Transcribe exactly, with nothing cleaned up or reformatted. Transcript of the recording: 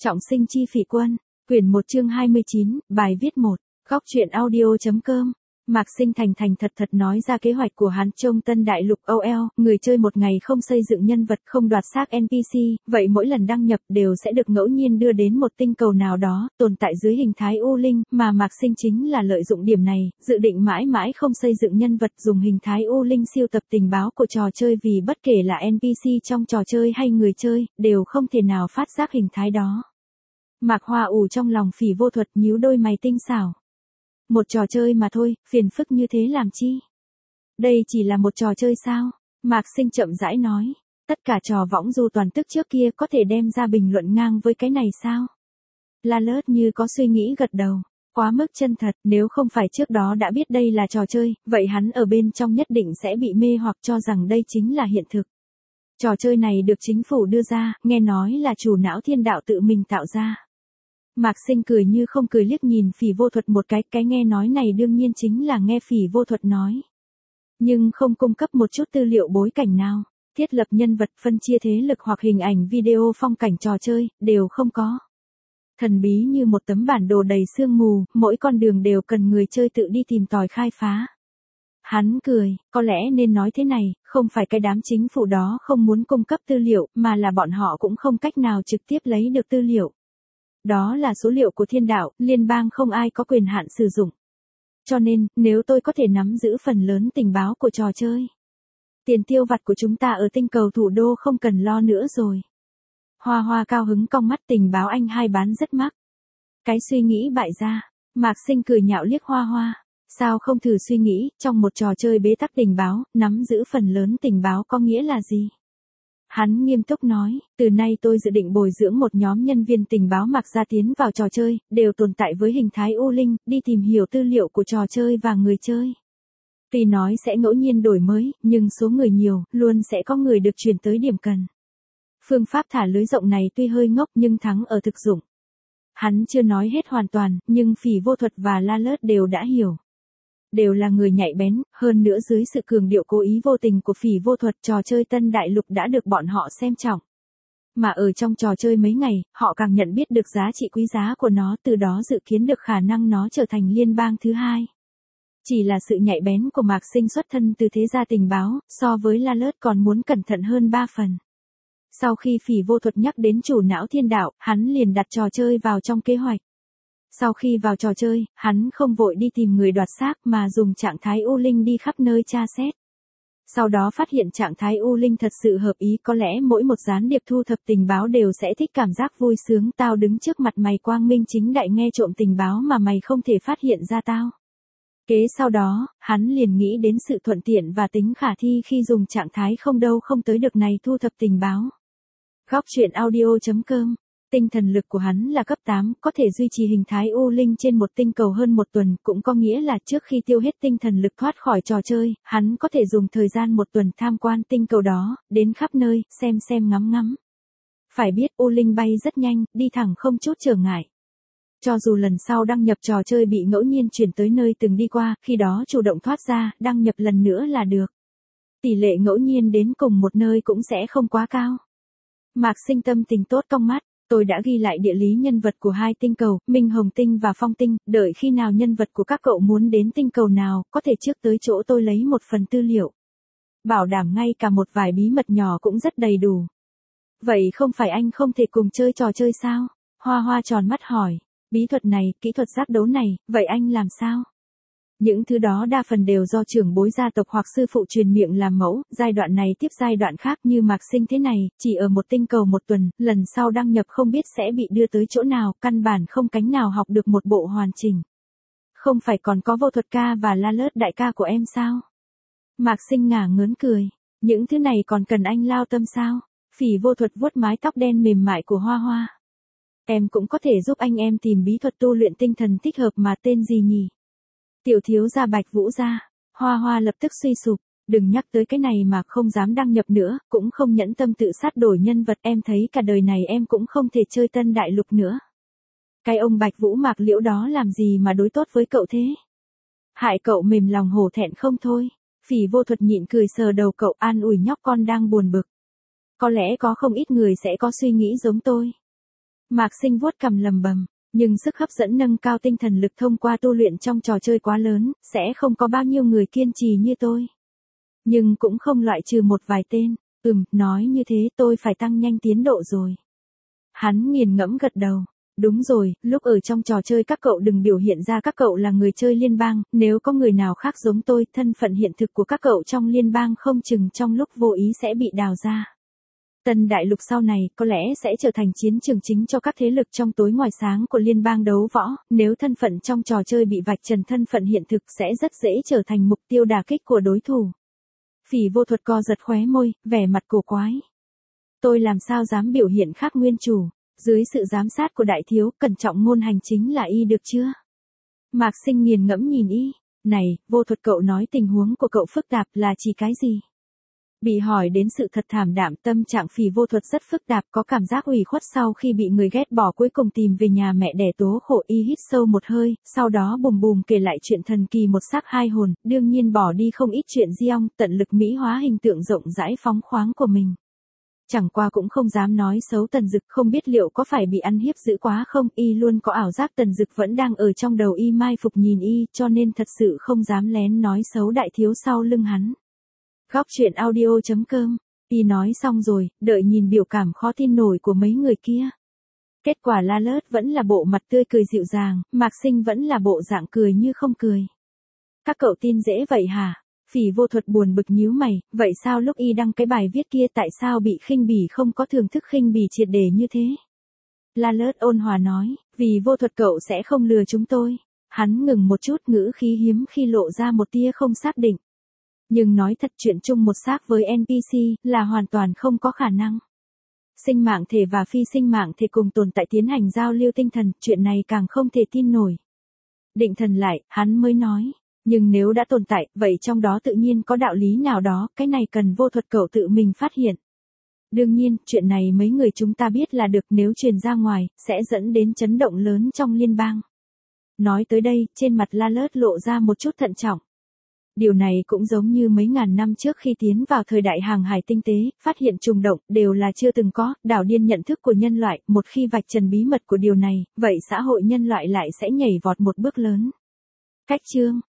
Trọng sinh chi phỉ quân, quyển một chương hai mươi chín, bài viết một, góc truyện audio.com. Mạc Sinh thành thành thật thật nói ra kế hoạch của hắn trong Tân Đại Lục o lờ, người chơi một ngày không xây dựng nhân vật, không đoạt xác en pê xê, vậy mỗi lần đăng nhập đều sẽ được ngẫu nhiên đưa đến một tinh cầu nào đó, tồn tại dưới hình thái U Linh, mà Mạc Sinh chính là lợi dụng điểm này, dự định mãi mãi không xây dựng nhân vật, dùng hình thái U Linh siêu tập tình báo của trò chơi, vì bất kể là en pê xê trong trò chơi hay người chơi, đều không thể nào phát giác hình thái đó. Mạc Hoa ủ trong lòng Phỉ Vô Thuật, nhíu đôi mày tinh xảo. Một trò chơi mà thôi, phiền phức như thế làm chi? Đây chỉ là một trò chơi sao? Mạc Sinh chậm rãi nói. Tất cả trò võng du toàn tức trước kia có thể đem ra bình luận ngang với cái này sao? La Lớt như có suy nghĩ gật đầu. Quá mức chân thật, nếu không phải trước đó đã biết đây là trò chơi, vậy hắn ở bên trong nhất định sẽ bị mê hoặc cho rằng đây chính là hiện thực. Trò chơi này được chính phủ đưa ra, nghe nói là chủ não thiên đạo tự mình tạo ra. Mạc Sinh cười như không cười liếc nhìn Phỉ Vô Thuật một cái, cái nghe nói này đương nhiên chính là nghe Phỉ Vô Thuật nói. Nhưng không cung cấp một chút tư liệu bối cảnh nào, thiết lập nhân vật, phân chia thế lực hoặc hình ảnh video phong cảnh trò chơi, đều không có. Thần bí như một tấm bản đồ đầy sương mù, mỗi con đường đều cần người chơi tự đi tìm tòi khai phá. Hắn cười, có lẽ nên nói thế này, không phải cái đám chính phủ đó không muốn cung cấp tư liệu, mà là bọn họ cũng không cách nào trực tiếp lấy được tư liệu. Đó là số liệu của thiên đạo, liên bang không ai có quyền hạn sử dụng. Cho nên, nếu tôi có thể nắm giữ phần lớn tình báo của trò chơi, tiền tiêu vặt của chúng ta ở tinh cầu thủ đô không cần lo nữa rồi. Hoa Hoa cao hứng cong mắt, tình báo anh hai bán rất mắc. Cái suy nghĩ bại ra, Mạc Sinh cười nhạo liếc Hoa Hoa. Sao không thử suy nghĩ, trong một trò chơi bế tắc tình báo, nắm giữ phần lớn tình báo có nghĩa là gì? Hắn nghiêm túc nói, từ nay tôi dự định bồi dưỡng một nhóm nhân viên tình báo mặc ra tiến vào trò chơi, đều tồn tại với hình thái U Linh, đi tìm hiểu tư liệu của trò chơi và người chơi. Tuy nói sẽ ngẫu nhiên đổi mới, nhưng số người nhiều, luôn sẽ có người được chuyển tới điểm cần. Phương pháp thả lưới rộng này tuy hơi ngốc nhưng thắng ở thực dụng. Hắn chưa nói hết hoàn toàn, nhưng Phỉ Vô Thuật và La Lớt đều đã hiểu. Đều là người nhạy bén, hơn nữa dưới sự cường điệu cố ý vô tình của Phỉ Vô Thuật, trò chơi Tân Đại Lục đã được bọn họ xem trọng. Mà ở trong trò chơi mấy ngày, họ càng nhận biết được giá trị quý giá của nó, từ đó dự kiến được khả năng nó trở thành liên bang thứ hai. Chỉ là sự nhạy bén của Mạc Sinh xuất thân từ thế gia tình báo, so với La Lớt còn muốn cẩn thận hơn ba phần. Sau khi Phỉ Vô Thuật nhắc đến chủ não thiên đạo, hắn liền đặt trò chơi vào trong kế hoạch. Sau khi vào trò chơi, hắn không vội đi tìm người đoạt xác mà dùng trạng thái U Linh đi khắp nơi tra xét. Sau đó phát hiện trạng thái U Linh thật sự hợp ý, có lẽ mỗi một gián điệp thu thập tình báo đều sẽ thích cảm giác vui sướng, tao đứng trước mặt mày quang minh chính đại nghe trộm tình báo mà mày không thể phát hiện ra tao. Kế sau đó, hắn liền nghĩ đến sự thuận tiện và tính khả thi khi dùng trạng thái không đâu không tới được này thu thập tình báo. Góc truyện audio.com. Tinh thần lực của hắn là cấp tám, có thể duy trì hình thái U Linh trên một tinh cầu hơn một tuần, cũng có nghĩa là trước khi tiêu hết tinh thần lực thoát khỏi trò chơi, hắn có thể dùng thời gian một tuần tham quan tinh cầu đó, đến khắp nơi, xem xem ngắm ngắm. Phải biết U Linh bay rất nhanh, đi thẳng không chút trở ngại. Cho dù lần sau đăng nhập trò chơi bị ngẫu nhiên chuyển tới nơi từng đi qua, khi đó chủ động thoát ra, đăng nhập lần nữa là được. Tỷ lệ ngẫu nhiên đến cùng một nơi cũng sẽ không quá cao. Mạc Sinh tâm tình tốt cong mắt. Tôi đã ghi lại địa lý nhân vật của hai tinh cầu, Minh Hồng Tinh và Phong Tinh, đợi khi nào nhân vật của các cậu muốn đến tinh cầu nào, có thể trước tới chỗ tôi lấy một phần tư liệu. Bảo đảm ngay cả một vài bí mật nhỏ cũng rất đầy đủ. Vậy không phải anh không thể cùng chơi trò chơi sao? Hoa Hoa tròn mắt hỏi, bí thuật này, kỹ thuật giác đấu này, vậy anh làm sao? Những thứ đó đa phần đều do trưởng bối gia tộc hoặc sư phụ truyền miệng làm mẫu, giai đoạn này tiếp giai đoạn khác như Mạc Sinh thế này, chỉ ở một tinh cầu một tuần, lần sau đăng nhập không biết sẽ bị đưa tới chỗ nào, căn bản không cánh nào học được một bộ hoàn chỉnh. Không phải còn có Vô Thuật ca và La Lớt đại ca của em sao? Mạc Sinh ngả ngớn cười, những thứ này còn cần anh lao tâm sao? Phỉ Vô Thuật vuốt mái tóc đen mềm mại của Hoa Hoa. Em cũng có thể giúp anh em tìm bí thuật tu luyện tinh thần thích hợp mà tên gì nhỉ? Tiểu thiếu gia Bạch Vũ gia. Hoa Hoa lập tức suy sụp, đừng nhắc tới cái này mà không dám đăng nhập nữa, cũng không nhẫn tâm tự sát đổi nhân vật, em thấy cả đời này em cũng không thể chơi Tân Đại Lục nữa. Cái ông Bạch Vũ Mạc Liễu đó làm gì mà đối tốt với cậu thế? Hại cậu mềm lòng hổ thẹn không thôi. Phỉ Vô Thuật nhịn cười sờ đầu cậu, an ủi nhóc con đang buồn bực. Có lẽ có không ít người sẽ có suy nghĩ giống tôi. Mạc Sinh vuốt cằm lầm bầm, nhưng sức hấp dẫn nâng cao tinh thần lực thông qua tu luyện trong trò chơi quá lớn, sẽ không có bao nhiêu người kiên trì như tôi. Nhưng cũng không loại trừ một vài tên, ừm, nói như thế tôi phải tăng nhanh tiến độ rồi. Hắn nghiền ngẫm gật đầu. Đúng rồi, lúc ở trong trò chơi các cậu đừng biểu hiện ra các cậu là người chơi liên bang, nếu có người nào khác giống tôi, thân phận hiện thực của các cậu trong liên bang không chừng trong lúc vô ý sẽ bị đào ra. Tân đại lục sau này có lẽ sẽ trở thành chiến trường chính cho các thế lực trong tối ngoài sáng của liên bang đấu võ, nếu thân phận trong trò chơi bị vạch trần thân phận hiện thực sẽ rất dễ trở thành mục tiêu đả kích của đối thủ. Phỉ Vô Thuật co giật khóe môi, vẻ mặt cổ quái. Tôi làm sao dám biểu hiện khác nguyên chủ, dưới sự giám sát của đại thiếu, cẩn trọng ngôn hành chính là y được chưa? Mạc Sinh nghiền ngẫm nhìn y, này, Vô Thuật cậu nói tình huống của cậu phức tạp là chỉ cái gì? Bị hỏi đến sự thật thảm đạm, tâm trạng Phỉ Vô Thuật rất phức tạp, có cảm giác ủy khuất sau khi bị người ghét bỏ, cuối cùng tìm về nhà mẹ đẻ tố khổ. Y hít sâu một hơi, sau đó bùm bùm kể lại chuyện thần kỳ một xác hai hồn, đương nhiên bỏ đi không ít chuyện di ong, tận lực mỹ hóa hình tượng rộng rãi phóng khoáng của mình. Chẳng qua cũng không dám nói xấu Tần Dực, không biết liệu có phải bị ăn hiếp dữ quá không, y luôn có ảo giác Tần Dực vẫn đang ở trong đầu y mai phục nhìn y, cho nên thật sự không dám lén nói xấu đại thiếu sau lưng hắn. Góc truyện audio chấm com, y nói xong rồi, đợi nhìn biểu cảm khó tin nổi của mấy người kia. Kết quả La Lớt vẫn là bộ mặt tươi cười dịu dàng, Mạc Sinh vẫn là bộ dạng cười như không cười. Các cậu tin dễ vậy hả? Phỉ Vô Thuật buồn bực nhíu mày, vậy sao lúc y đăng cái bài viết kia tại sao bị khinh bỉ không có thưởng thức khinh bỉ triệt để như thế? La Lớt ôn hòa nói, vì Vô Thuật cậu sẽ không lừa chúng tôi. Hắn ngừng một chút, ngữ khí hiếm khi lộ ra một tia không xác định. Nhưng nói thật, chuyện chung một xác với en pê xê là hoàn toàn không có khả năng. Sinh mạng thể và phi sinh mạng thể cùng tồn tại tiến hành giao lưu tinh thần, chuyện này càng không thể tin nổi. Định thần lại, hắn mới nói. Nhưng nếu đã tồn tại, vậy trong đó tự nhiên có đạo lý nào đó, cái này cần Vô Thuật cậu tự mình phát hiện. Đương nhiên, chuyện này mấy người chúng ta biết là được, nếu truyền ra ngoài, sẽ dẫn đến chấn động lớn trong liên bang. Nói tới đây, trên mặt La Lớt lộ ra một chút thận trọng. Điều này cũng giống như mấy ngàn năm trước khi tiến vào thời đại hàng hải tinh tế, phát hiện trùng động, đều là chưa từng có, đảo điên nhận thức của nhân loại, một khi vạch trần bí mật của điều này, vậy xã hội nhân loại lại sẽ nhảy vọt một bước lớn. Cách chương